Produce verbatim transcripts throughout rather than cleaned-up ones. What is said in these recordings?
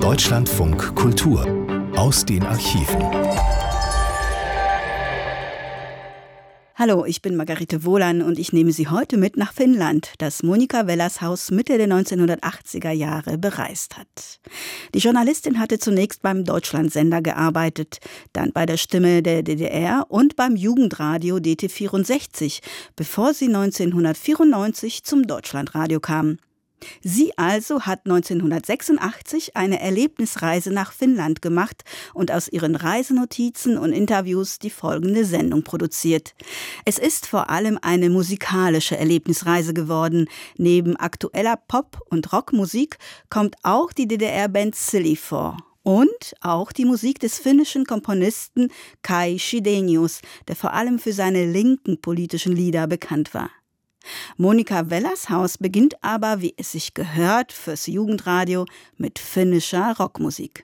Deutschlandfunk Kultur aus den Archiven. Hallo, ich bin Margarete Wohlan und ich nehme Sie heute mit nach Finnland, das Monika Wellers Haus Mitte der neunzehnhundertachtziger Jahre bereist hat. Die Journalistin hatte zunächst beim Deutschlandsender gearbeitet, dann bei der Stimme der D D R und beim Jugendradio D T vierundsechzig, bevor sie neunzehnhundertvierundneunzig zum Deutschlandradio kam. Sie also hat neunzehnhundertsechsundachtzig eine Erlebnisreise nach Finnland gemacht und aus ihren Reisenotizen und Interviews die folgende Sendung produziert. Es ist vor allem eine musikalische Erlebnisreise geworden. Neben aktueller Pop- und Rockmusik kommt auch die D D R-Band Silly vor. Und auch die Musik des finnischen Komponisten Kai Chydenius, der vor allem für seine linken politischen Lieder bekannt war. Monika Wellers Haus beginnt aber, wie es sich gehört, fürs Jugendradio mit finnischer Rockmusik.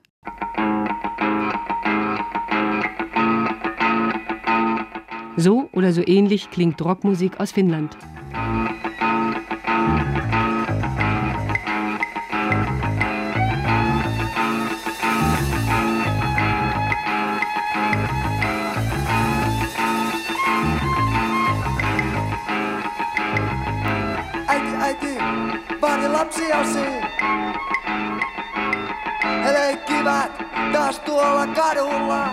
So oder so ähnlich klingt Rockmusik aus Finnland. Pari lapsiasi, he leikkivät taas tuolla kadulla.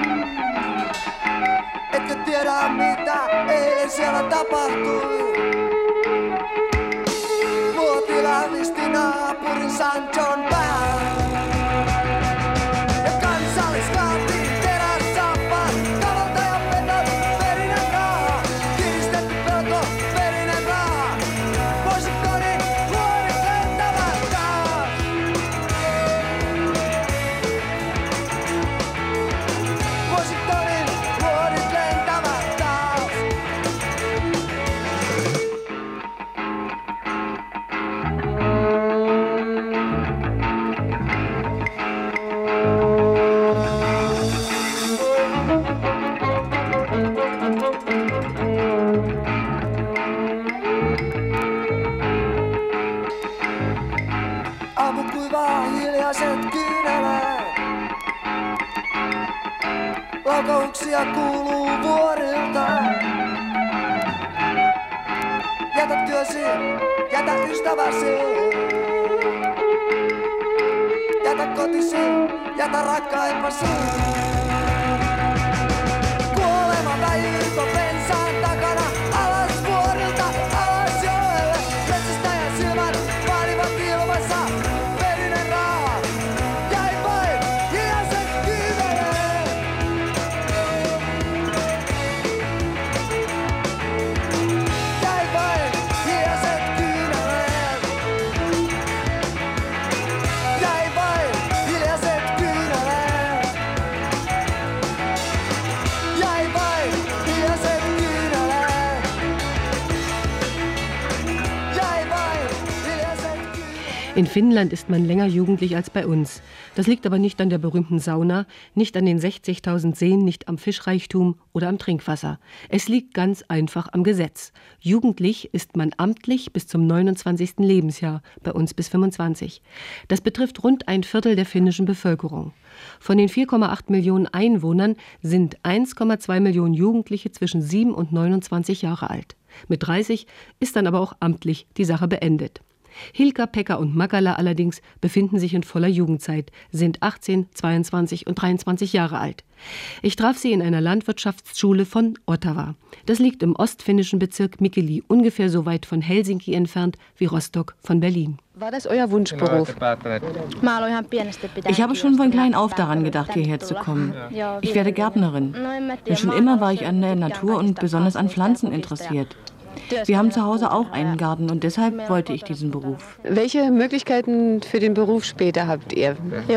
Etkö tiedä mitä eilen siellä tapahtui? Muoti lähdisti naapurin Sanchon pään. Ja kansalliskaatiin terässaappaat, kavaltajan pennat, verinen raha. Kiristetty pelko, verinen raha. Voisitko niin luodit lentävät taas? Voisitko niin luodit lentävät taas? Aamukuivaa hiljaiset kyyneleet. Laukauksia kuuluu vuorilta. Jätä työsi, jätä ystäväsi. Jätä kotisi, jätä rakkaimpasi. Kuolema tai irto pensaan takana. Alas vuorilta, alas joelle. Metsästäjän silmät vaalivat ilmassa. Verinen raha, jäi vain hiljaiset kyyneleet. Jäi vain hiljaiset kyyneleet. Jäi vain hiljaiset kyyneleet. Jäi vain hiljaiset kyyneleet. Jäi vain hiljaiset kyyneleet. In Finnland ist man länger jugendlich als bei uns. Das liegt aber nicht an der berühmten Sauna, nicht an den sechzigtausend Seen, nicht am Fischreichtum oder am Trinkwasser. Es liegt ganz einfach am Gesetz. Jugendlich ist man amtlich bis zum neunundzwanzigsten Lebensjahr, bei uns bis fünfundzwanzig. Das betrifft rund ein Viertel der finnischen Bevölkerung. Von den vier Komma acht Millionen Einwohnern sind eins Komma zwei Millionen Jugendliche zwischen sieben und neunundzwanzig Jahre alt. Mit dreißig ist dann aber auch amtlich die Sache beendet. Hilka, Pekka und Makala allerdings befinden sich in voller Jugendzeit, sind achtzehn, zweiundzwanzig und dreiundzwanzig Jahre alt. Ich traf sie in einer Landwirtschaftsschule von Ottawa. Das liegt im ostfinnischen Bezirk Mikkeli, ungefähr so weit von Helsinki entfernt wie Rostock von Berlin. War das euer Wunschberuf? Ich habe schon von klein auf daran gedacht, hierher zu kommen. Ich werde Gärtnerin. Denn schon immer war ich an der Natur und besonders an Pflanzen interessiert. Wir haben zu Hause auch einen Garten und deshalb wollte ich diesen Beruf. Welche Möglichkeiten für den Beruf später habt ihr?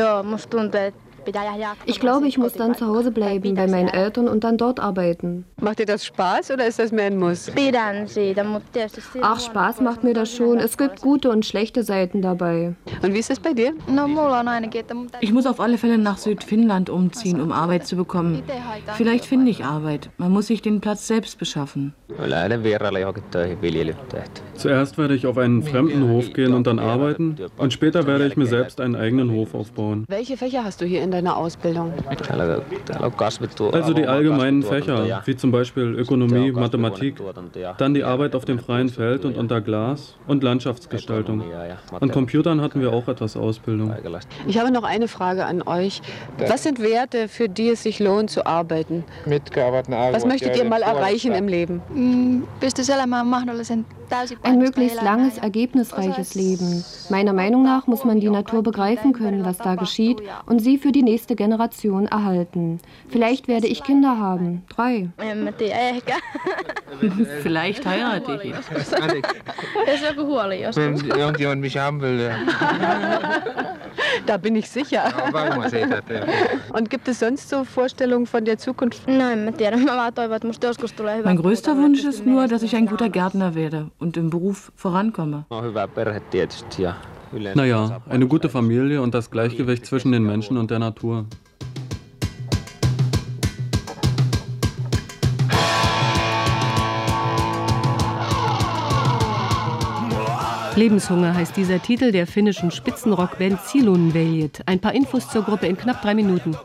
Ich glaube, ich muss dann zu Hause bleiben bei meinen Eltern und dann dort arbeiten. Macht dir das Spaß oder ist das mehr ein Muss? Ach, Spaß macht mir das schon. Es gibt gute und schlechte Seiten dabei. Und wie ist das bei dir? Ich muss auf alle Fälle nach Südfinnland umziehen, um Arbeit zu bekommen. Vielleicht finde ich Arbeit. Man muss sich den Platz selbst beschaffen. Zuerst werde ich auf einen fremden Hof gehen und dann arbeiten und später werde ich mir selbst einen eigenen Hof aufbauen. Welche Fächer hast du hier in deiner Ausbildung? Also die allgemeinen Fächer, wie zum Beispiel Ökonomie, Mathematik, dann die Arbeit auf dem freien Feld und unter Glas und Landschaftsgestaltung. An Computern hatten wir auch etwas Ausbildung. Ich habe noch eine Frage an euch. Was sind Werte, für die es sich lohnt zu arbeiten? Was möchtet ihr mal erreichen im Leben? Ein möglichst langes, ergebnisreiches Leben. Meiner Meinung nach muss man die Natur begreifen können, was da geschieht, und sie für die nächste Generation erhalten. Vielleicht werde ich Kinder haben. Drei. Vielleicht heirate ich ihn. Wenn irgendjemand mich haben will, ja. Da bin ich sicher. Und gibt es sonst so Vorstellungen von der Zukunft? Mein größter Wunsch ist nur, dass ich ein guter Gärtner werde und im Beruf vorankomme. Naja, eine gute Familie und das Gleichgewicht zwischen den Menschen und der Natur. Lebenshunger heißt dieser Titel der finnischen Spitzenrockband Silonveljet. Ein paar Infos zur Gruppe in knapp drei Minuten.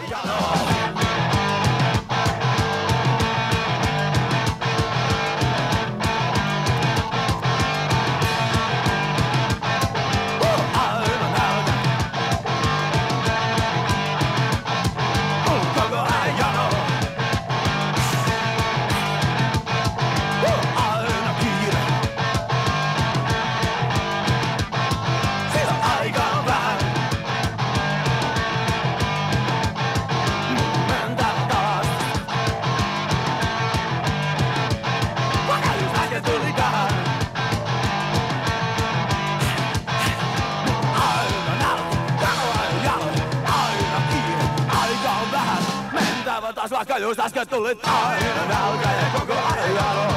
Vaikka just äsken tulit aina nälkä ja koko ajan.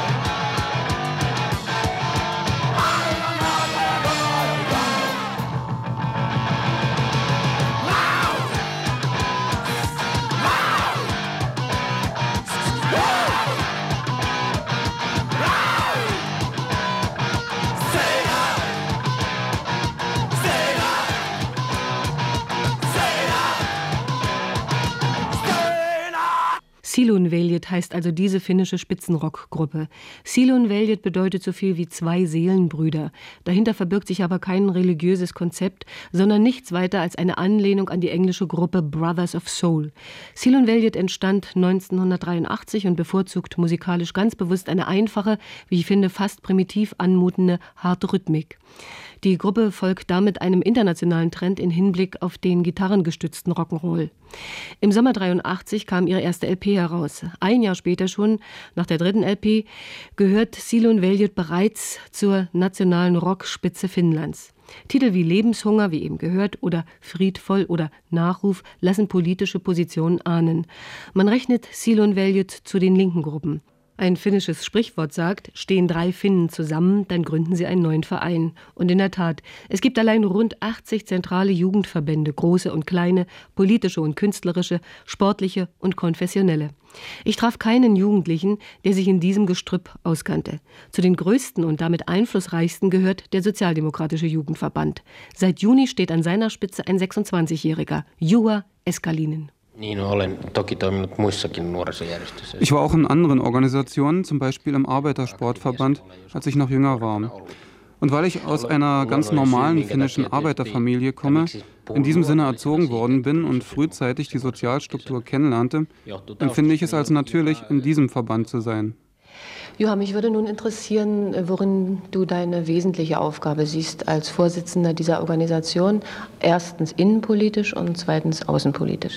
Aina nälkä ja koko ajan. Loud! Loud! Loud! Loud! Say that! Say that! Say that! Silonveljet heißt also diese finnische Spitzenrockgruppe. Silonveljet bedeutet so viel wie zwei Seelenbrüder. Dahinter verbirgt sich aber kein religiöses Konzept, sondern nichts weiter als eine Anlehnung an die englische Gruppe Brothers of Soul. Silonveljet entstand neunzehnhundertdreiundachtzig und bevorzugt musikalisch ganz bewusst eine einfache, wie ich finde, fast primitiv anmutende, harte Rhythmik. Die Gruppe folgt damit einem internationalen Trend in Hinblick auf den gitarrengestützten Rock'n'Roll. Im Sommer dreiundachtzig kam ihre erste L P heraus. Ein Jahr später schon, nach der dritten L P, gehört Silonveljet bereits zur nationalen Rockspitze Finnlands. Titel wie Lebenshunger, wie eben gehört, oder Friedvoll oder Nachruf lassen politische Positionen ahnen. Man rechnet Silonveljet zu den linken Gruppen. Ein finnisches Sprichwort sagt, stehen drei Finnen zusammen, dann gründen sie einen neuen Verein. Und in der Tat, es gibt allein rund achtzig zentrale Jugendverbände, große und kleine, politische und künstlerische, sportliche und konfessionelle. Ich traf keinen Jugendlichen, der sich in diesem Gestrüpp auskannte. Zu den größten und damit einflussreichsten gehört der Sozialdemokratische Jugendverband. Seit Juni steht an seiner Spitze ein sechsundzwanzigjähriger, Juha Eskalinen. Ich war auch in anderen Organisationen, zum Beispiel im Arbeitersportverband, als ich noch jünger war. Und weil ich aus einer ganz normalen finnischen Arbeiterfamilie komme, in diesem Sinne erzogen worden bin und frühzeitig die Sozialstruktur kennenlernte, empfinde ich es als natürlich, in diesem Verband zu sein. Juha, mich würde nun interessieren, worin du deine wesentliche Aufgabe siehst als Vorsitzender dieser Organisation. Erstens innenpolitisch und zweitens außenpolitisch.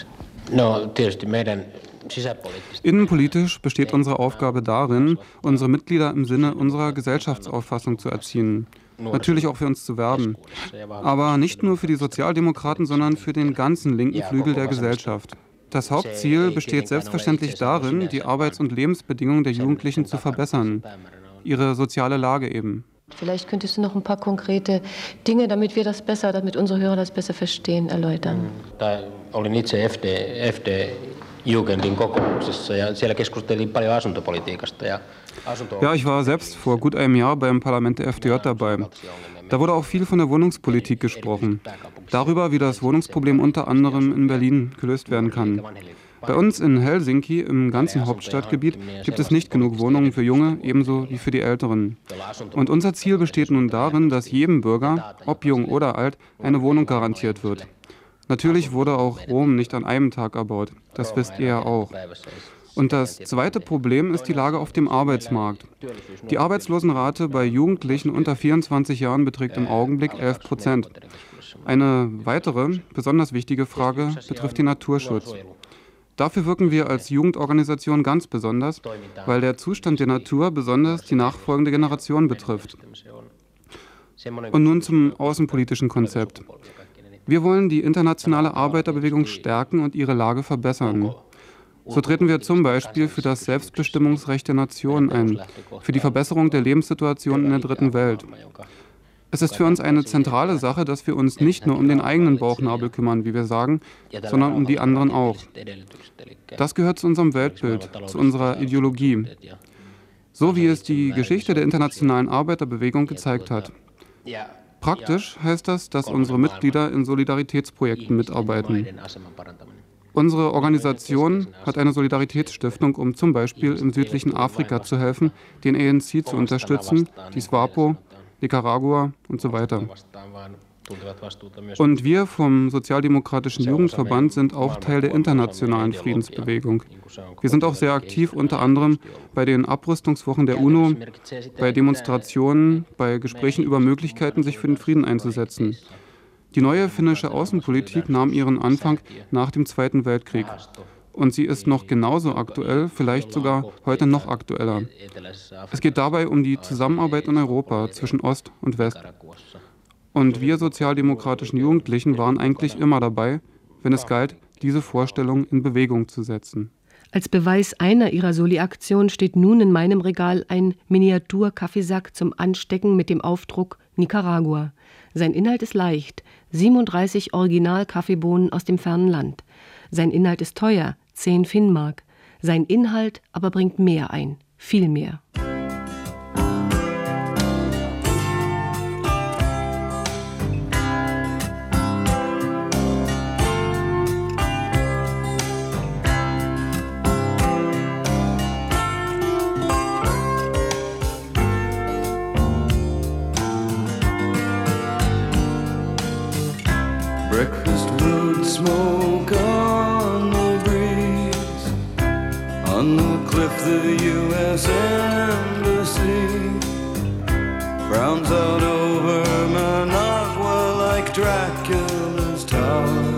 Innenpolitisch besteht unsere Aufgabe darin, unsere Mitglieder im Sinne unserer Gesellschaftsauffassung zu erziehen. Natürlich auch für uns zu werben. Aber nicht nur für die Sozialdemokraten, sondern für den ganzen linken Flügel der Gesellschaft. Das Hauptziel besteht selbstverständlich darin, die Arbeits- und Lebensbedingungen der Jugendlichen zu verbessern. Ihre soziale Lage eben. Vielleicht könntest du noch ein paar konkrete Dinge, damit wir das besser, damit unsere Hörer das besser verstehen, erläutern. Jugendin kokouksissa ja siellä keskusteltiin paljon asuntopolitiikasta. Ja asunto- Ja, ich war selbst vor gut einem Jahr beim Parlament der F D J dabei. Da wurde auch viel von der Wohnungspolitik gesprochen. Darüber, wie das Wohnungsproblem unter anderem in Berlin gelöst werden kann. Bei uns in Helsinki, im ganzen Hauptstadtgebiet, gibt es nicht genug Wohnungen für Junge, ebenso wie für die Älteren. Und unser Ziel besteht nun darin, dass jedem Bürger, ob jung oder alt, eine Wohnung garantiert wird. Natürlich wurde auch Rom nicht an einem Tag erbaut, das wisst ihr ja auch. Und das zweite Problem ist die Lage auf dem Arbeitsmarkt. Die Arbeitslosenrate bei Jugendlichen unter vierundzwanzig Jahren beträgt im Augenblick elf Prozent. Eine weitere, besonders wichtige Frage betrifft den Naturschutz. Dafür wirken wir als Jugendorganisation ganz besonders, weil der Zustand der Natur besonders die nachfolgende Generation betrifft. Und nun zum außenpolitischen Konzept. Wir wollen die internationale Arbeiterbewegung stärken und ihre Lage verbessern. So treten wir zum Beispiel für das Selbstbestimmungsrecht der Nationen ein, für die Verbesserung der Lebenssituation in der dritten Welt. Es ist für uns eine zentrale Sache, dass wir uns nicht nur um den eigenen Bauchnabel kümmern, wie wir sagen, sondern um die anderen auch. Das gehört zu unserem Weltbild, zu unserer Ideologie, so wie es die Geschichte der internationalen Arbeiterbewegung gezeigt hat. Praktisch heißt das, dass unsere Mitglieder in Solidaritätsprojekten mitarbeiten. Unsere Organisation hat eine Solidaritätsstiftung, um zum Beispiel im südlichen Afrika zu helfen, den A N C zu unterstützen, die SWAPO, Nicaragua und so weiter. Und wir vom Sozialdemokratischen Jugendverband sind auch Teil der internationalen Friedensbewegung. Wir sind auch sehr aktiv, unter anderem bei den Abrüstungswochen der UNO, bei Demonstrationen, bei Gesprächen über Möglichkeiten, sich für den Frieden einzusetzen. Die neue finnische Außenpolitik nahm ihren Anfang nach dem Zweiten Weltkrieg. Und sie ist noch genauso aktuell, vielleicht sogar heute noch aktueller. Es geht dabei um die Zusammenarbeit in Europa zwischen Ost und West. Und wir sozialdemokratischen Jugendlichen waren eigentlich immer dabei, wenn es galt, diese Vorstellung in Bewegung zu setzen. Als Beweis einer ihrer Soli-Aktionen steht nun in meinem Regal ein Miniatur-Kaffeesack zum Anstecken mit dem Aufdruck Nicaragua. Sein Inhalt ist leicht, siebenunddreißig Original-Kaffeebohnen aus dem fernen Land. Sein Inhalt ist teuer, zehn Finnmark. Sein Inhalt aber bringt mehr ein, viel mehr. Breakfast wood smoke on the breeze, on the cliff the U S Embassy frowns out over Managua like Dracula's tower.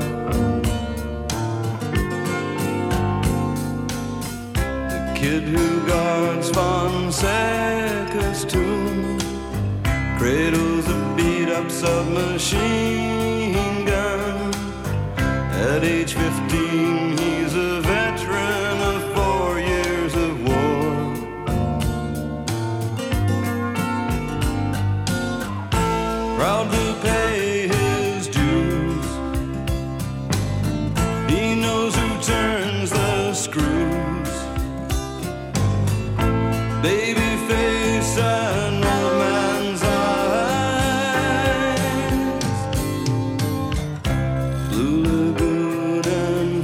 The kid who guards Fonseca's tomb cradles a beat-up submachine gun. At age fifteen, he's a veteran of four years of war. Proud to pay his dues, he knows who turns the screws. Baby face and old man's eyes, Blue Lagoon and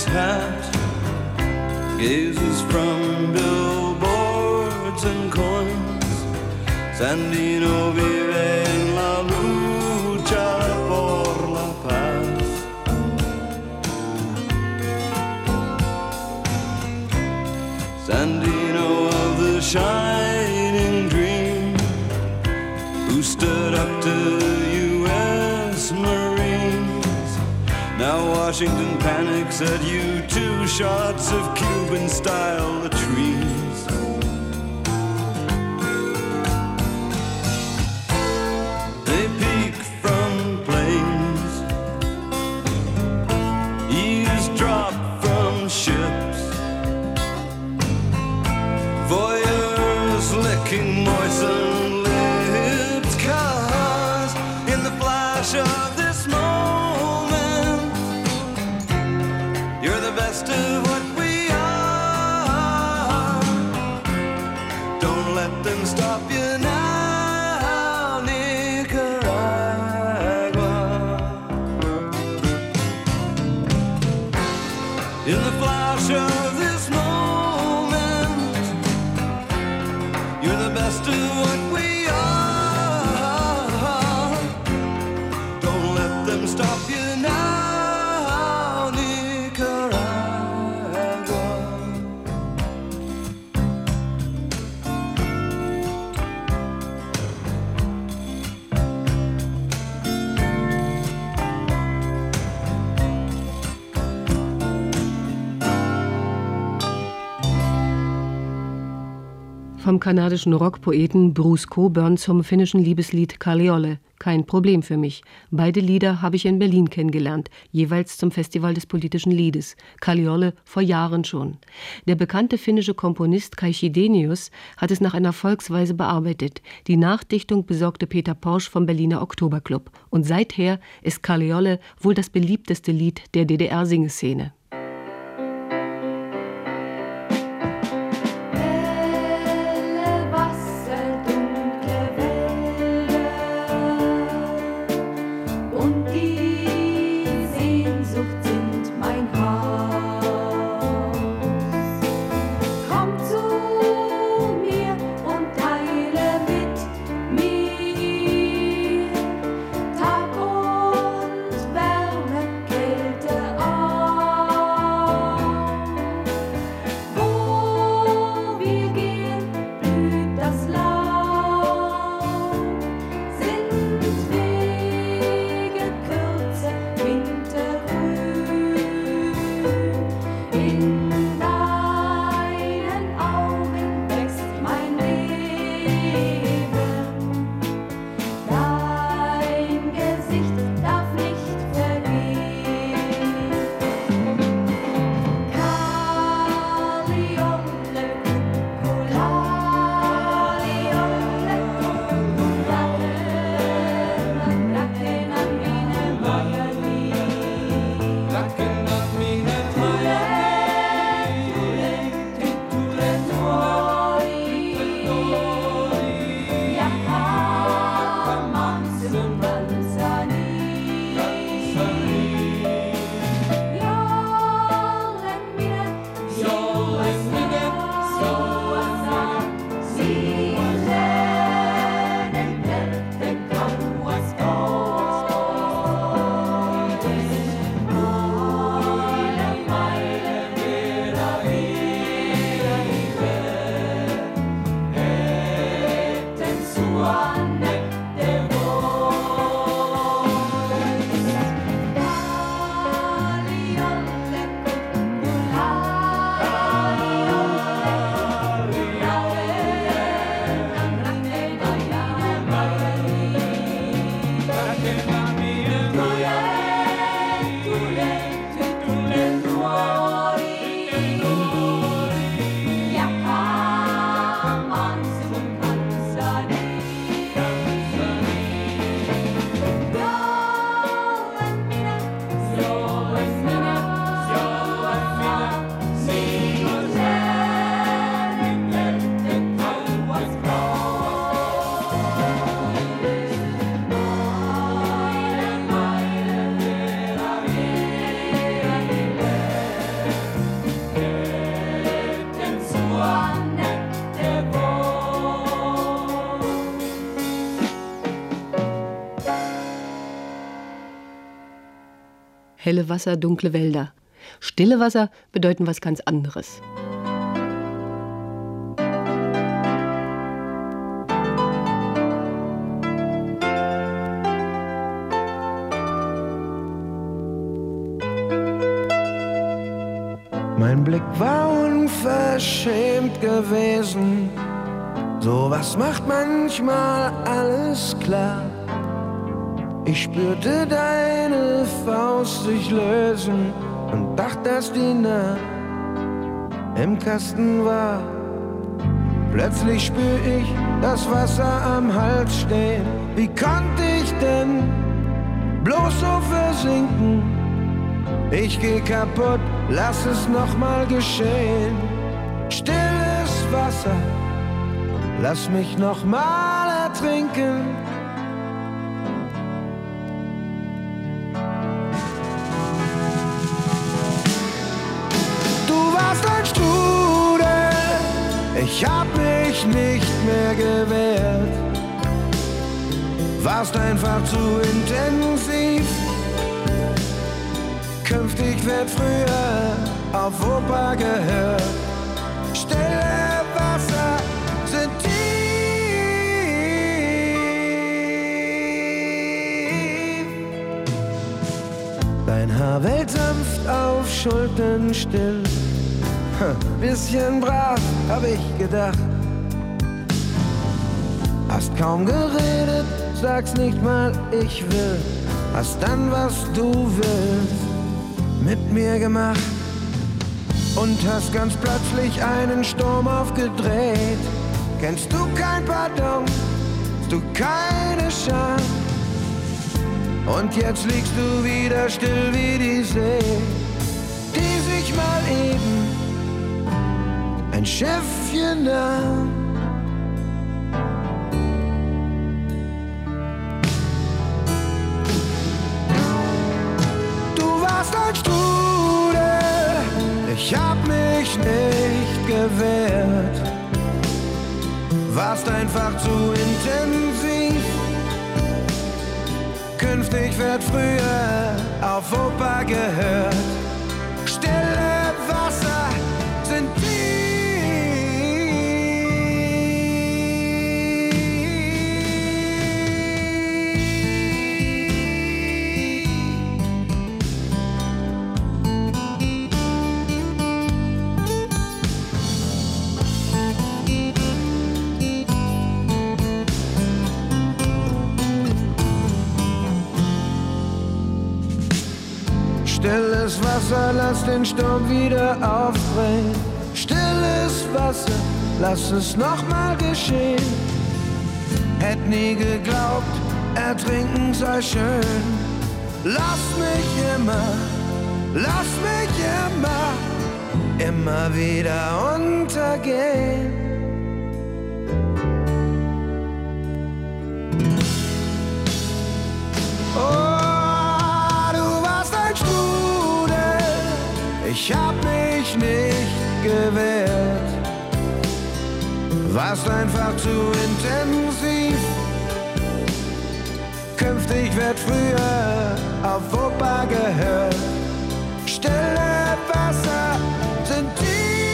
hat, gazes from billboards and coins. Sandino vive en la lucha por la paz. Sandino of the shining dream, who stood up to U S Marines. Now Washington panics at you, two shots of Cuban-style latrines. They peek from planes, eavesdrop from ships, voyeurs licking moistened lips, 'cause in the flash of this moment, you're the best of what we are. Don't let them stop you now, Nicaragua. In the flash of this moment, you're the best of what we are. Don't let them stop you now, Nicaragua. Vom kanadischen Rockpoeten Bruce Cockburn zum finnischen Liebeslied Kalliolle. Kein Problem für mich. Beide Lieder habe ich in Berlin kennengelernt, jeweils zum Festival des politischen Liedes. Kalliolle vor Jahren schon. Der bekannte finnische Komponist Kai Chydenius hat es nach einer Volksweise bearbeitet. Die Nachdichtung besorgte Peter Porsch vom Berliner Oktoberclub. Und seither ist Kalliolle wohl das beliebteste Lied der D D R-Singeszene. helle Wasser, dunkle Wälder. Stille Wasser bedeuten was ganz anderes. Mein Blick war unverschämt gewesen. Sowas macht manchmal alles klar. Ich spürte deine Faust sich lösen und dachte, dass die Naht im Kasten war. Plötzlich spür ich das Wasser am Hals stehen. Wie konnte ich denn bloß so versinken? Ich geh kaputt, lass es nochmal geschehen. Stilles Wasser, lass mich nochmal ertrinken. Du warst ein Strudel, ich hab mich nicht mehr gewehrt. Warst einfach zu intensiv. Künftig wird früher auf Opa gehört. Stille Wasser sind tief. Dein Haar weht sanft auf Schultern still. Bisschen brav, hab ich gedacht. Hast kaum geredet, sag's nicht mal, ich will. Hast dann, was du willst, mit mir gemacht und hast ganz plötzlich einen Sturm aufgedreht. Kennst du kein Pardon, hast du keine Scham und jetzt liegst du wieder still wie die See, die sich mal eben ein Schiffchen nahm. Ein Strudel, ich hab mich nicht gewehrt. Warst einfach zu intensiv. Künftig wird früher auf Opa gehört. Stille Wasser sind tief. Stilles Wasser, lass den Sturm wieder aufbringen. Stilles Wasser, lass es nochmal geschehen. Hätt nie geglaubt, ertrinken sei schön. Lass mich immer, lass mich immer, immer wieder untergehen. Oh, ich hab mich nicht gewehrt, warst einfach zu intensiv. Künftig wird früher auf Opa gehört. Stille Wasser sind tief.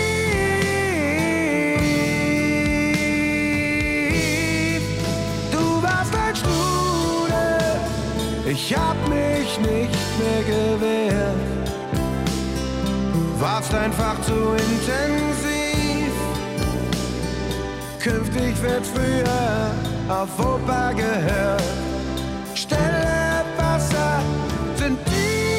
Du warst ein Strudel, ich hab mich nicht mehr gewehrt. Warst einfach zu intensiv. Künftig wird früher auf Opa gehört. Stille Wasser sind tief.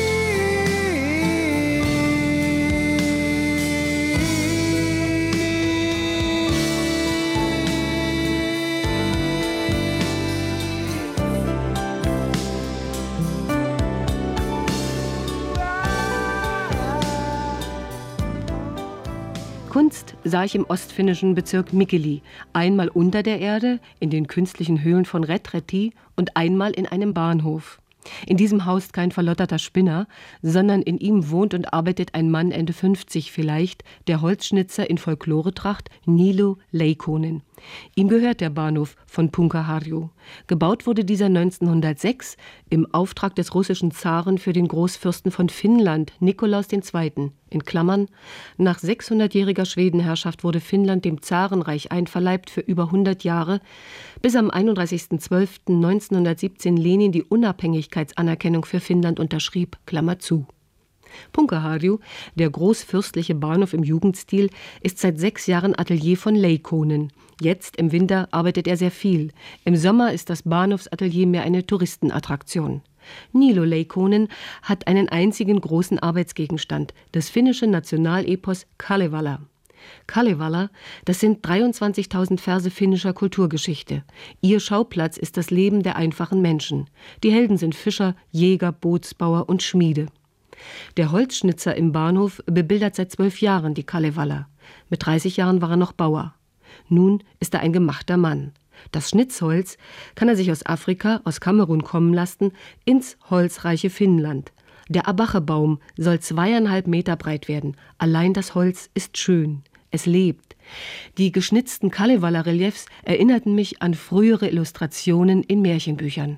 Kunst sah ich im ostfinnischen Bezirk Mikkeli, einmal unter der Erde, in den künstlichen Höhlen von Retretti und einmal in einem Bahnhof. In diesem haust kein verlotterter Spinner, sondern in ihm wohnt und arbeitet ein Mann Ende fünfzig vielleicht, der Holzschnitzer in Folkloretracht Niilo Leikkonen. Ihm gehört der Bahnhof von Punkaharju. Gebaut wurde dieser neunzehnhundertsechs im Auftrag des russischen Zaren für den Großfürsten von Finnland, Nikolaus der Zweite. In Klammern, nach sechshundertjähriger Schwedenherrschaft wurde Finnland dem Zarenreich einverleibt für über hundert Jahre, bis am einunddreißigsten zwölften neunzehnhundertsiebzehn Lenin die Unabhängigkeitsanerkennung für Finnland unterschrieb, Klammer zu. Punkaharju, der großfürstliche Bahnhof im Jugendstil, ist seit sechs Jahren Atelier von Leikkonen. Jetzt im Winter arbeitet er sehr viel. Im Sommer ist das Bahnhofsatelier mehr eine Touristenattraktion. Niilo Leikkonen hat einen einzigen großen Arbeitsgegenstand, das finnische Nationalepos Kalevala. Kalevala, das sind dreiundzwanzigtausend Verse finnischer Kulturgeschichte. Ihr Schauplatz ist das Leben der einfachen Menschen. Die Helden sind Fischer, Jäger, Bootsbauer und Schmiede. Der Holzschnitzer im Bahnhof bebildert seit zwölf Jahren die Kalevala. Mit dreißig Jahren war er noch Bauer. Nun ist er ein gemachter Mann. Das Schnitzholz kann er sich aus Afrika, aus Kamerun kommen lassen, ins holzreiche Finnland. Der Abache-Baum soll zweieinhalb Meter breit werden. Allein das Holz ist schön. Es lebt. Die geschnitzten Kalevala-Reliefs erinnerten mich an frühere Illustrationen in Märchenbüchern.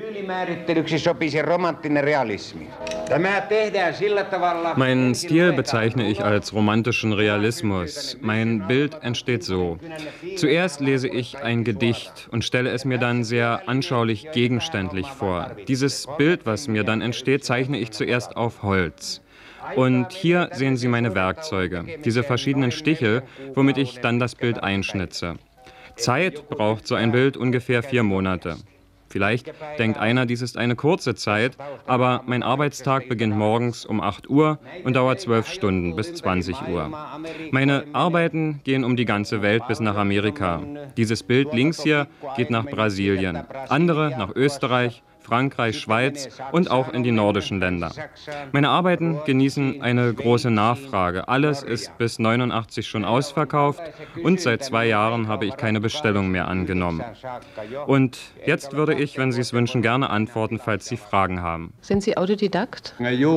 Meinen Stil bezeichne ich als romantischen Realismus. Mein Bild entsteht so. Zuerst lese ich ein Gedicht und stelle es mir dann sehr anschaulich gegenständlich vor. Dieses Bild, was mir dann entsteht, zeichne ich zuerst auf Holz. Und hier sehen Sie meine Werkzeuge, diese verschiedenen Stiche, womit ich dann das Bild einschnitze. Zeit braucht so ein Bild ungefähr vier Monate. Vielleicht denkt einer, dies ist eine kurze Zeit, aber mein Arbeitstag beginnt morgens um acht Uhr und dauert zwölf Stunden bis zwanzig Uhr. Meine Arbeiten gehen um die ganze Welt bis nach Amerika. Dieses Bild links hier geht nach Brasilien, andere nach Österreich, Frankreich, Schweiz und auch in die nordischen Länder. Meine Arbeiten genießen eine große Nachfrage. Alles ist bis neunundachtzig schon ausverkauft und seit zwei Jahren habe ich keine Bestellung mehr angenommen. Und jetzt würde ich, wenn Sie es wünschen, gerne antworten, falls Sie Fragen haben. Sind Sie Autodidakt?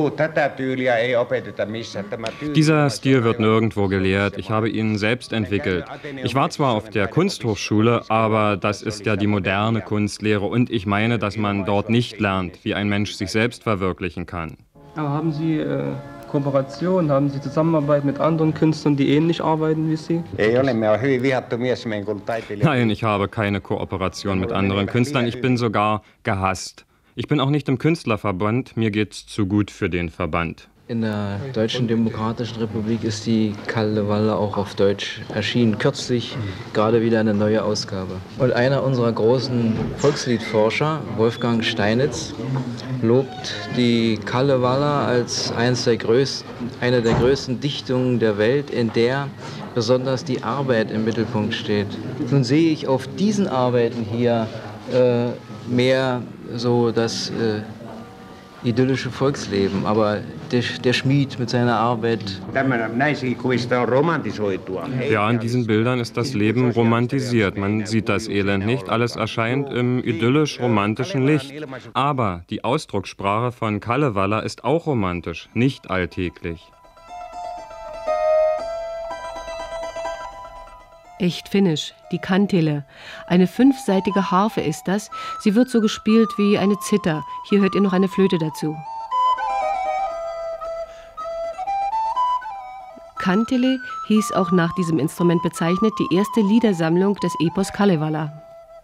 Dieser Stil wird nirgendwo gelehrt. Ich habe ihn selbst entwickelt. Ich war zwar auf der Kunsthochschule, aber das ist ja die moderne Kunstlehre und ich meine, dass man dort nicht lernt, wie ein Mensch sich selbst verwirklichen kann. Aber haben Sie äh, Kooperation, haben Sie Zusammenarbeit mit anderen Künstlern, die ähnlich arbeiten wie Sie? Nein, ich habe keine Kooperation mit anderen Künstlern. Ich bin sogar gehasst. Ich bin auch nicht im Künstlerverband. Mir geht's zu gut für den Verband. In der Deutschen Demokratischen Republik ist die Kalevala auch auf Deutsch erschienen. Kürzlich gerade wieder eine neue Ausgabe. Und einer unserer großen Volksliedforscher, Wolfgang Steinitz, lobt die Kalevala als eines der größten, eine der größten Dichtungen der Welt, in der besonders die Arbeit im Mittelpunkt steht. Nun sehe ich auf diesen Arbeiten hier äh, mehr so das äh, idyllische Volksleben, aber der, der Schmied mit seiner Arbeit. Ja, in diesen Bildern ist das Leben romantisiert. Man sieht das Elend nicht, alles erscheint im idyllisch-romantischen Licht. Aber die Ausdruckssprache von Kalevala ist auch romantisch, nicht alltäglich. Echt finnisch, die Kantele. Eine fünfseitige Harfe ist das. Sie wird so gespielt wie eine Zither. Hier hört ihr noch eine Flöte dazu. Kantele hieß auch nach diesem Instrument bezeichnet die erste Liedersammlung des Epos Kalevala.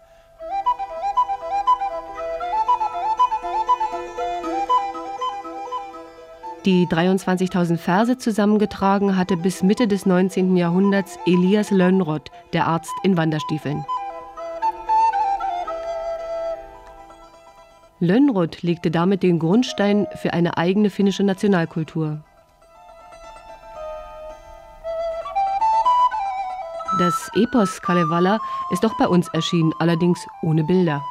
Die dreiundzwanzigtausend Verse zusammengetragen hatte bis Mitte des neunzehnten Jahrhunderts Elias Lönnrot, der Arzt in Wanderstiefeln. Lönnrot legte damit den Grundstein für eine eigene finnische Nationalkultur. Das Epos Kalevala ist auch bei uns erschienen, allerdings ohne Bilder.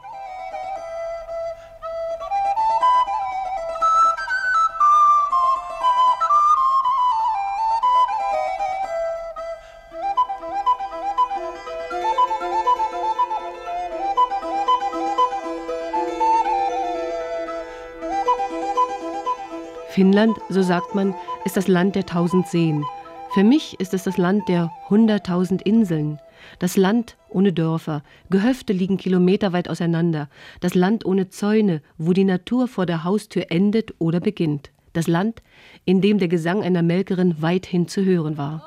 Finnland, so sagt man, ist das Land der tausend Seen. Für mich ist es das Land der hunderttausend Inseln. Das Land ohne Dörfer, Gehöfte liegen kilometerweit auseinander. Das Land ohne Zäune, wo die Natur vor der Haustür endet oder beginnt. Das Land, in dem der Gesang einer Melkerin weithin zu hören war.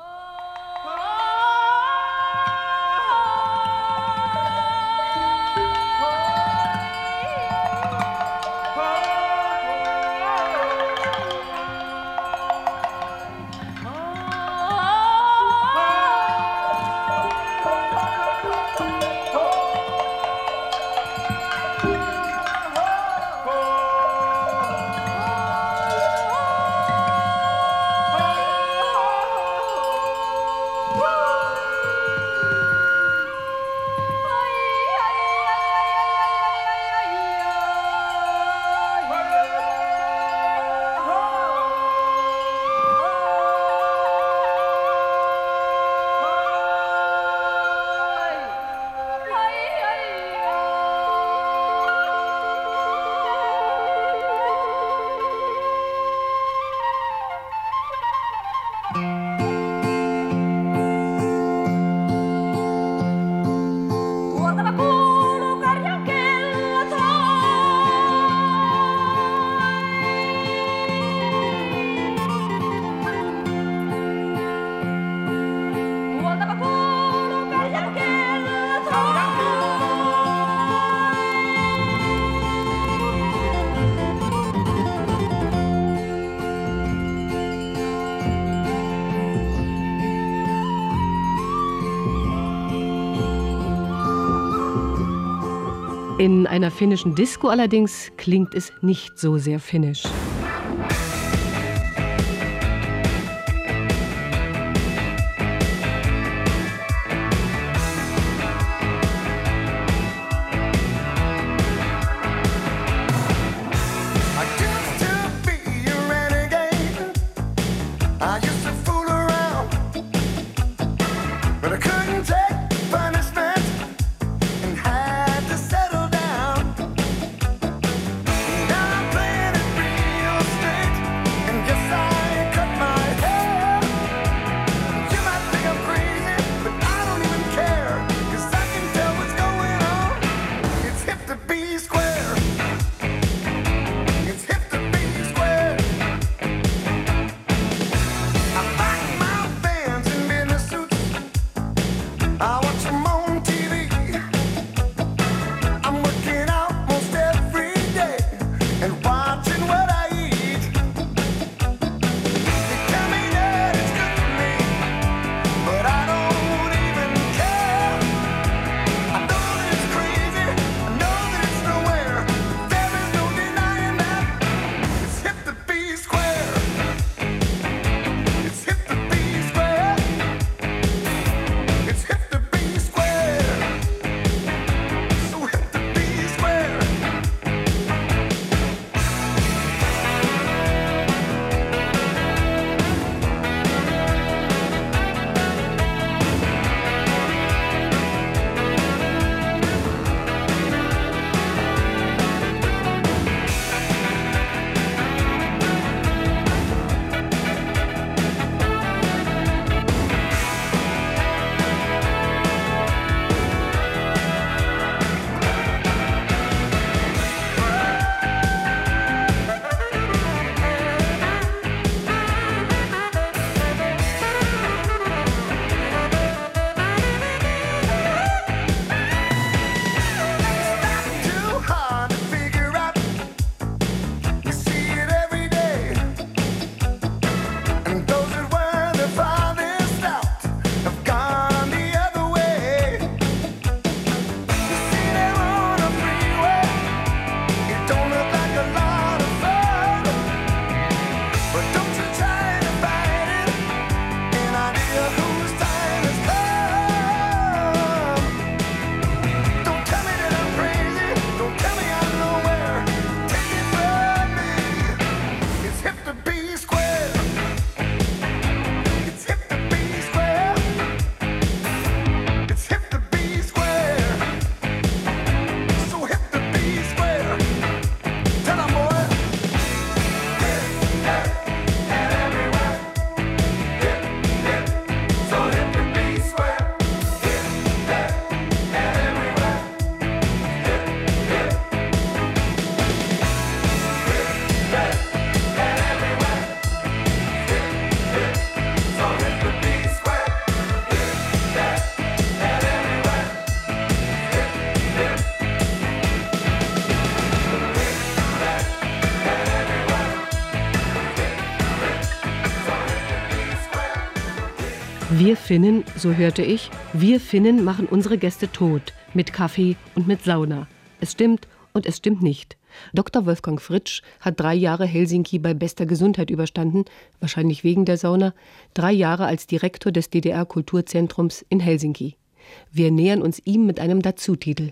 In einer finnischen Disco allerdings klingt es nicht so sehr finnisch. Settle down. Now I'm playing it real. Wir Finnen, so hörte ich, wir Finnen machen unsere Gäste tot, mit Kaffee und mit Sauna. Es stimmt und es stimmt nicht. Doktor Wolfgang Fritsch hat drei Jahre Helsinki bei bester Gesundheit überstanden, wahrscheinlich wegen der Sauna, drei Jahre als Direktor des D D R-Kulturzentrums in Helsinki. Wir nähern uns ihm mit einem Dazutitel.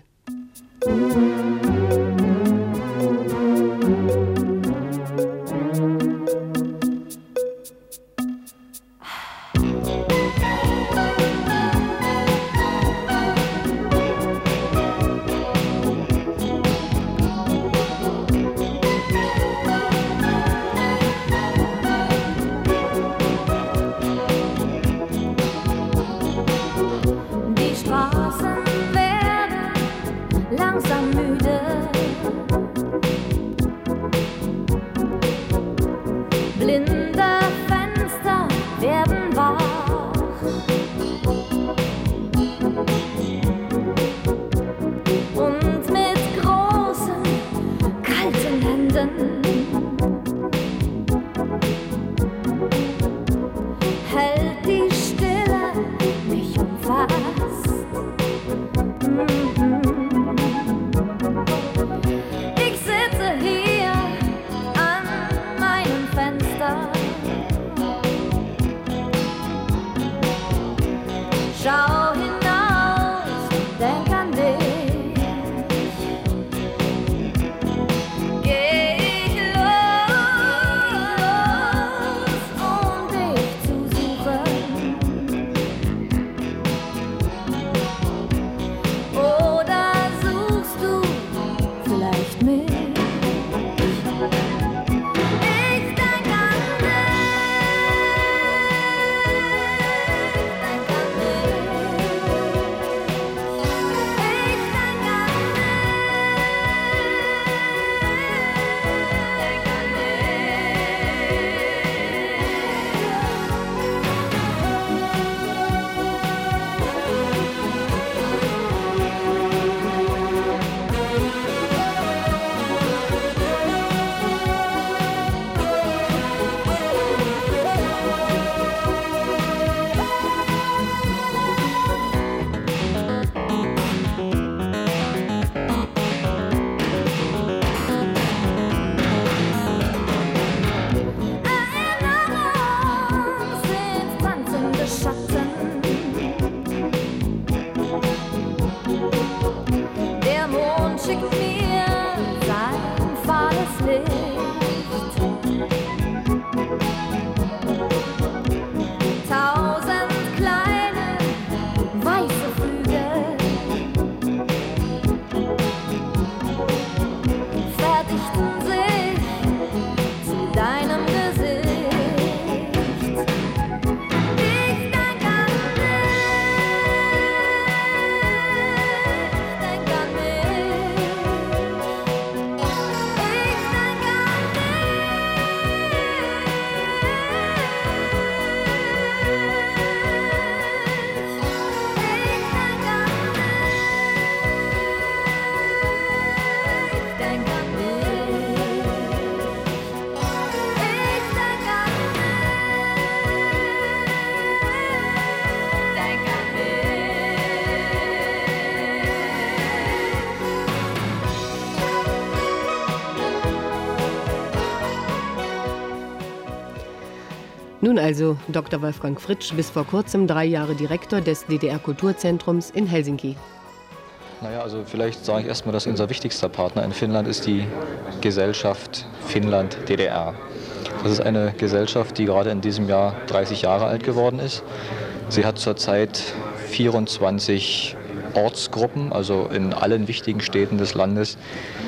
Nun also Doktor Wolfgang Fritsch, bis vor kurzem drei Jahre Direktor des D D R-Kulturzentrums in Helsinki. Naja, also vielleicht sage ich erstmal, dass unser wichtigster Partner in Finnland ist die Gesellschaft Finnland-D D R. Das ist eine Gesellschaft, die gerade in diesem Jahr dreißig Jahre alt geworden ist. Sie hat zurzeit vierundzwanzig Ortsgruppen, also in allen wichtigen Städten des Landes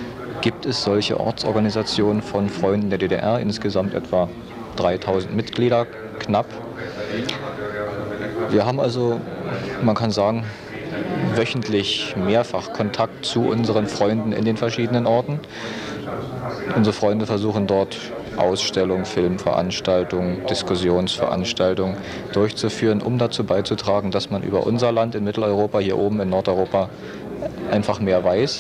gibt es solche Ortsorganisationen von Freunden der D D R, insgesamt etwa dreitausend Mitglieder, knapp. Wir haben also, man kann sagen, wöchentlich mehrfach Kontakt zu unseren Freunden in den verschiedenen Orten. Unsere Freunde versuchen dort Ausstellungen, Filmveranstaltungen, Diskussionsveranstaltungen durchzuführen, um dazu beizutragen, dass man über unser Land in Mitteleuropa, hier oben in Nordeuropa, einfach mehr weiß.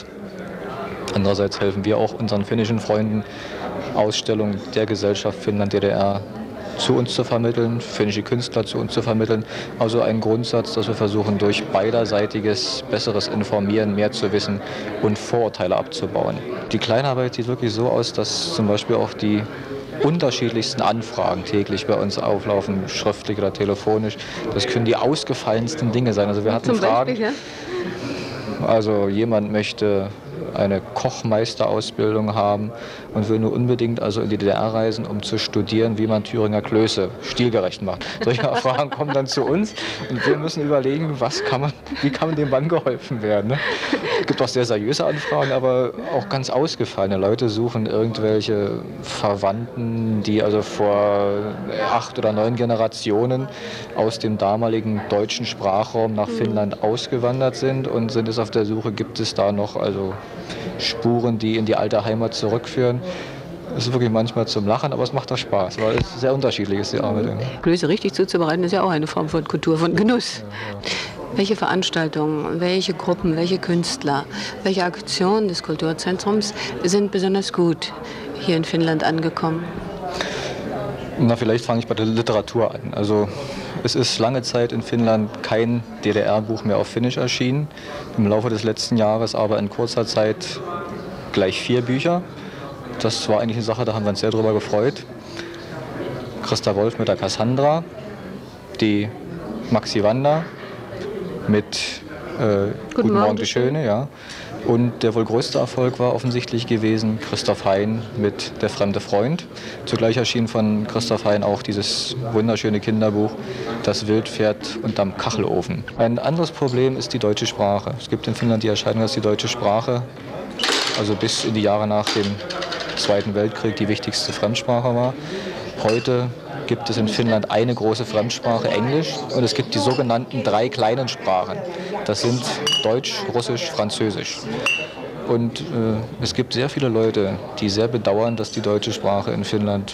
Andererseits helfen wir auch unseren finnischen Freunden, Ausstellungen der Gesellschaft Finnland-D D R zu uns zu vermitteln, finnische Künstler zu uns zu vermitteln. Also ein Grundsatz, dass wir versuchen, durch beiderseitiges, besseres Informieren mehr zu wissen und Vorurteile abzubauen. Die Kleinarbeit sieht wirklich so aus, dass zum Beispiel auch die unterschiedlichsten Anfragen täglich bei uns auflaufen, schriftlich oder telefonisch. Das können die ausgefallensten Dinge sein. Also wir hatten Zum Fragen. Beispiel, ja? Also jemand möchte eine Kochmeisterausbildung haben und will nur unbedingt also in die D D R reisen, um zu studieren, wie man Thüringer Klöße stilgerecht macht. Solche Fragen kommen dann zu uns und wir müssen überlegen, was kann man, wie kann man dem Mann geholfen werden. Ne? Es gibt auch sehr seriöse Anfragen, aber auch ganz ausgefallene. Leute suchen irgendwelche Verwandten, die also vor acht oder neun Generationen aus dem damaligen deutschen Sprachraum nach Finnland ausgewandert sind und sind es auf der Suche, gibt es da noch also Spuren, die in die alte Heimat zurückführen. Es ist wirklich manchmal zum Lachen, aber es macht auch Spaß, weil es sehr unterschiedlich ist, die Arbeit. Klöße richtig zuzubereiten ist ja auch eine Form von Kultur, von Genuss. Welche Veranstaltungen, welche Gruppen, welche Künstler, welche Aktionen des Kulturzentrums sind besonders gut hier in Finnland angekommen? Na, vielleicht fange ich bei der Literatur an. Also es ist lange Zeit in Finnland kein D D R-Buch mehr auf Finnisch erschienen. Im Laufe des letzten Jahres aber in kurzer Zeit gleich vier Bücher. Das war eigentlich eine Sache, da haben wir uns sehr drüber gefreut. Christa Wolf mit der Cassandra, die Maxi Wanda mit äh, Guten, Guten Morgen, die Schöne, ja. Und der wohl größte Erfolg war offensichtlich gewesen Christoph Hein mit Der fremde Freund. Zugleich erschien von Christoph Hein auch dieses wunderschöne Kinderbuch Das Wildpferd unterm Kachelofen. Ein anderes Problem ist die deutsche Sprache. Es gibt in Finnland die Erscheinung, dass die deutsche Sprache, also bis in die Jahre nach dem Zweiten Weltkrieg, die wichtigste Fremdsprache war. Heute gibt es in Finnland eine große Fremdsprache, Englisch, und es gibt die sogenannten drei kleinen Sprachen. Das sind Deutsch, Russisch, Französisch. Und äh, es gibt sehr viele Leute, die sehr bedauern, dass die deutsche Sprache in Finnland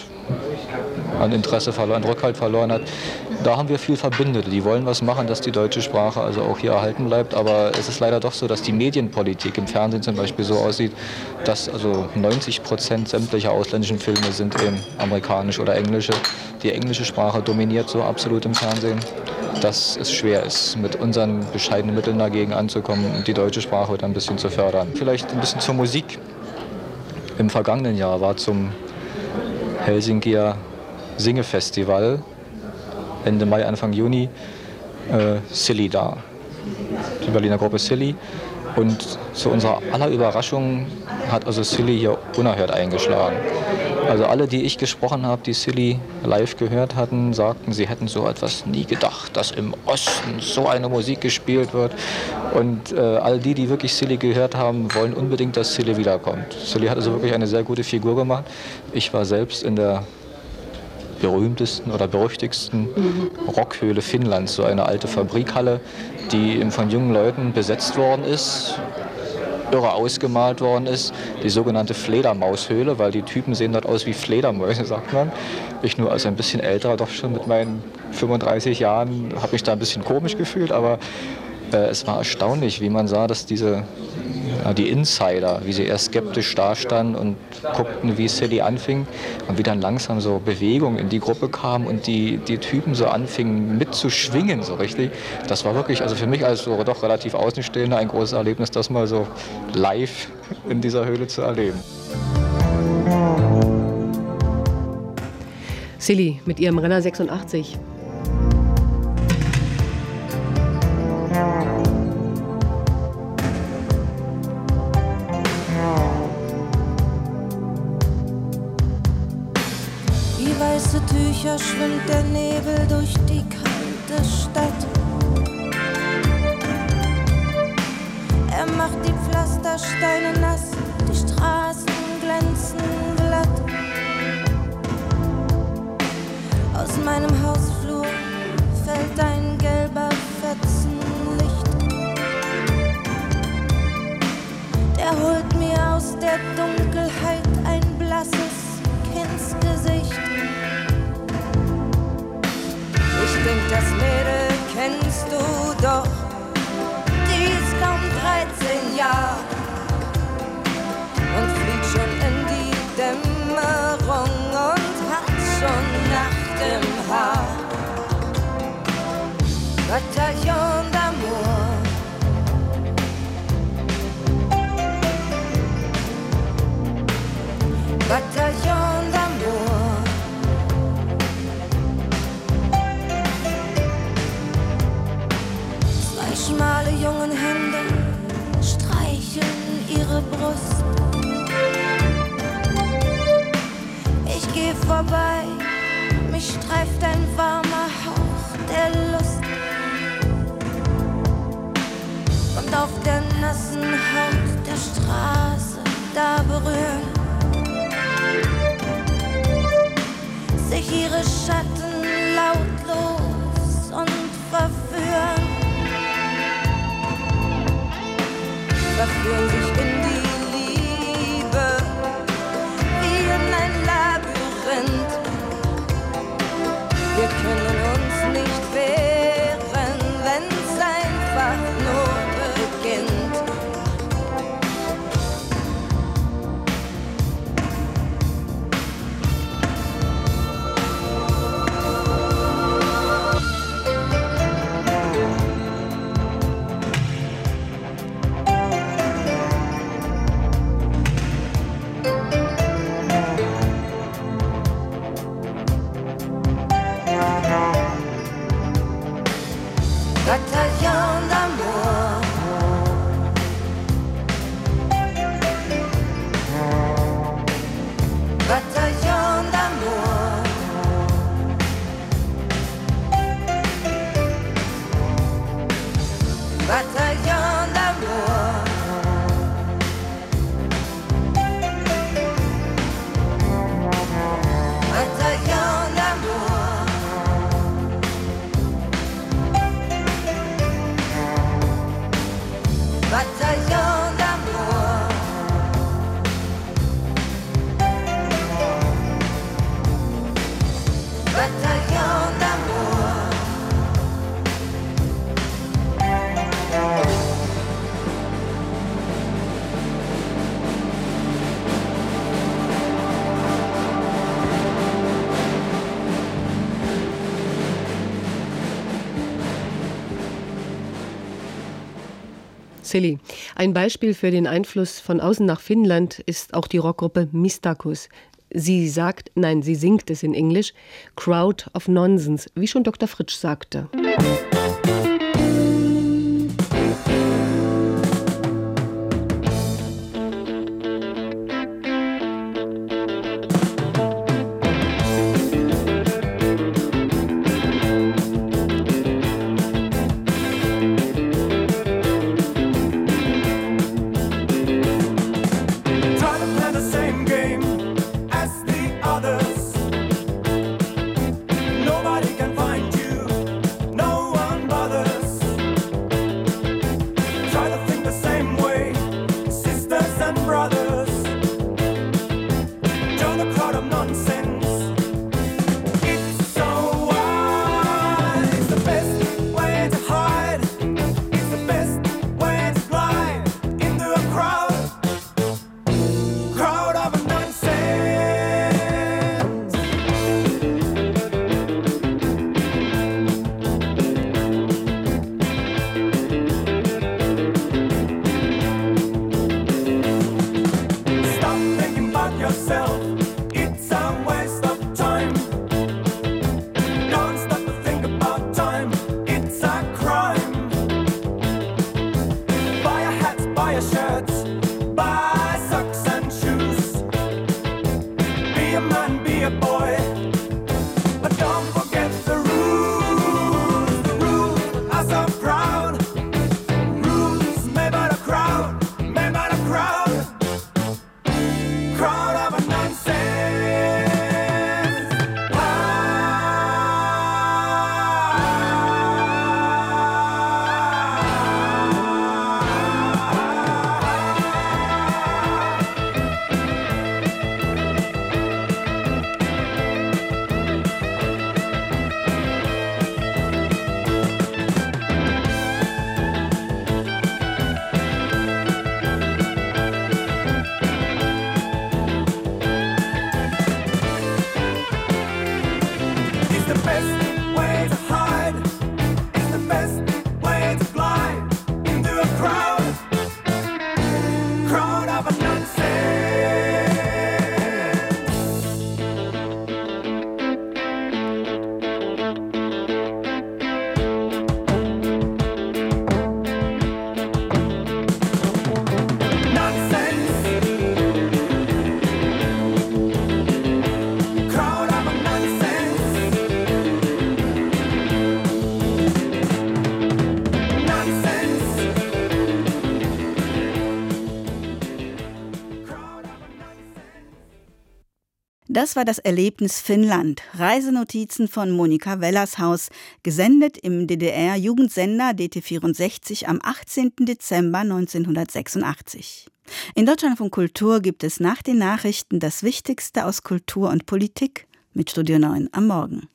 an Interesse verloren, an Rückhalt verloren hat. Da haben wir viel Verbündete. Die wollen was machen, dass die deutsche Sprache also auch hier erhalten bleibt. Aber es ist leider doch so, dass die Medienpolitik im Fernsehen zum Beispiel so aussieht, dass also neunzig Prozent sämtlicher ausländischen Filme sind eben amerikanisch oder englische. Die englische Sprache dominiert so absolut im Fernsehen, dass es schwer ist, mit unseren bescheidenen Mitteln dagegen anzukommen und die deutsche Sprache wieder ein bisschen zu fördern. Vielleicht ein bisschen zur Musik. Im vergangenen Jahr war zum Helsinkier Singefestival Ende Mai, Anfang Juni äh, Silly da. Die Berliner Gruppe Silly. Und zu unserer aller Überraschung hat also Silly hier unerhört eingeschlagen. Also alle, die ich gesprochen habe, die Silly live gehört hatten, sagten, sie hätten so etwas nie gedacht, dass im Osten so eine Musik gespielt wird. Und äh, all die, die wirklich Silly gehört haben, wollen unbedingt, dass Silly wiederkommt. Silly hat also wirklich eine sehr gute Figur gemacht. Ich war selbst in der berühmtesten oder berüchtigsten Rockhöhle Finnlands, so eine alte Fabrikhalle, die von jungen Leuten besetzt worden ist, irre ausgemalt worden ist, die sogenannte Fledermaushöhle, weil die Typen sehen dort aus wie Fledermäuse, sagt man. Ich nur als ein bisschen älterer, doch schon mit meinen fünfunddreißig Jahren, habe mich da ein bisschen komisch gefühlt, aber äh, es war erstaunlich, wie man sah, dass diese ja, die Insider, wie sie erst skeptisch dastanden und guckten, wie Silly anfing und wie dann langsam so Bewegung in die Gruppe kam und die, die Typen so anfingen mitzuschwingen, so richtig. Das war wirklich, also für mich als so doch relativ Außenstehender ein großes Erlebnis, das mal so live in dieser Höhle zu erleben. Silly mit ihrem Renner sechsundachtzig. Weiße Tücher schwimmt der Nebel durch die kalte Stadt. Er macht die Pflastersteine nass, die Straßen glänzen glatt. Aus meinem Hausflur fällt ein gelber Fetzen Licht. Der holt mir aus der Dunkelheit ein blasses Kindsgesicht. Ich denk, das Mädel kennst du doch, die ist kaum dreizehn Jahre und fliegt schon in die Dämmerung und hat schon Nacht im Bataillon d'amour. Zwei schmale jungen Hände streicheln ihre Brust. Ich geh vorbei, mich streift ein warmer Hauch der Lust. Und auf der nassen Haut der Straße da berühren sich ihre Schatten lautlos und verführen. Verführen sich in die Liebe wie in ein Labyrinth. Wir können uns nicht wehren, wenn's einfach nur beginnt. Bataillon d'amour. Bataillon d'amour. Bataillon d'amour. Bataillon d'amour. Bataillon d'amour. Bataillon d'amour. Silly. Ein Beispiel für den Einfluss von außen nach Finnland ist auch die Rockgruppe Mistakus. Sie sagt, nein, sie singt es in Englisch, Crowd of Nonsense, wie schon Doktor Fritsch sagte. Nobody can find you, no one. Das war das Erlebnis Finnland. Reisenotizen von Monika Wellershaus, gesendet im D D R-Jugendsender D T vierundsechzig am achtzehnten Dezember neunzehnhundertsechsundachtzig. In Deutschlandfunk Kultur gibt es nach den Nachrichten das Wichtigste aus Kultur und Politik mit Studio neun am Morgen.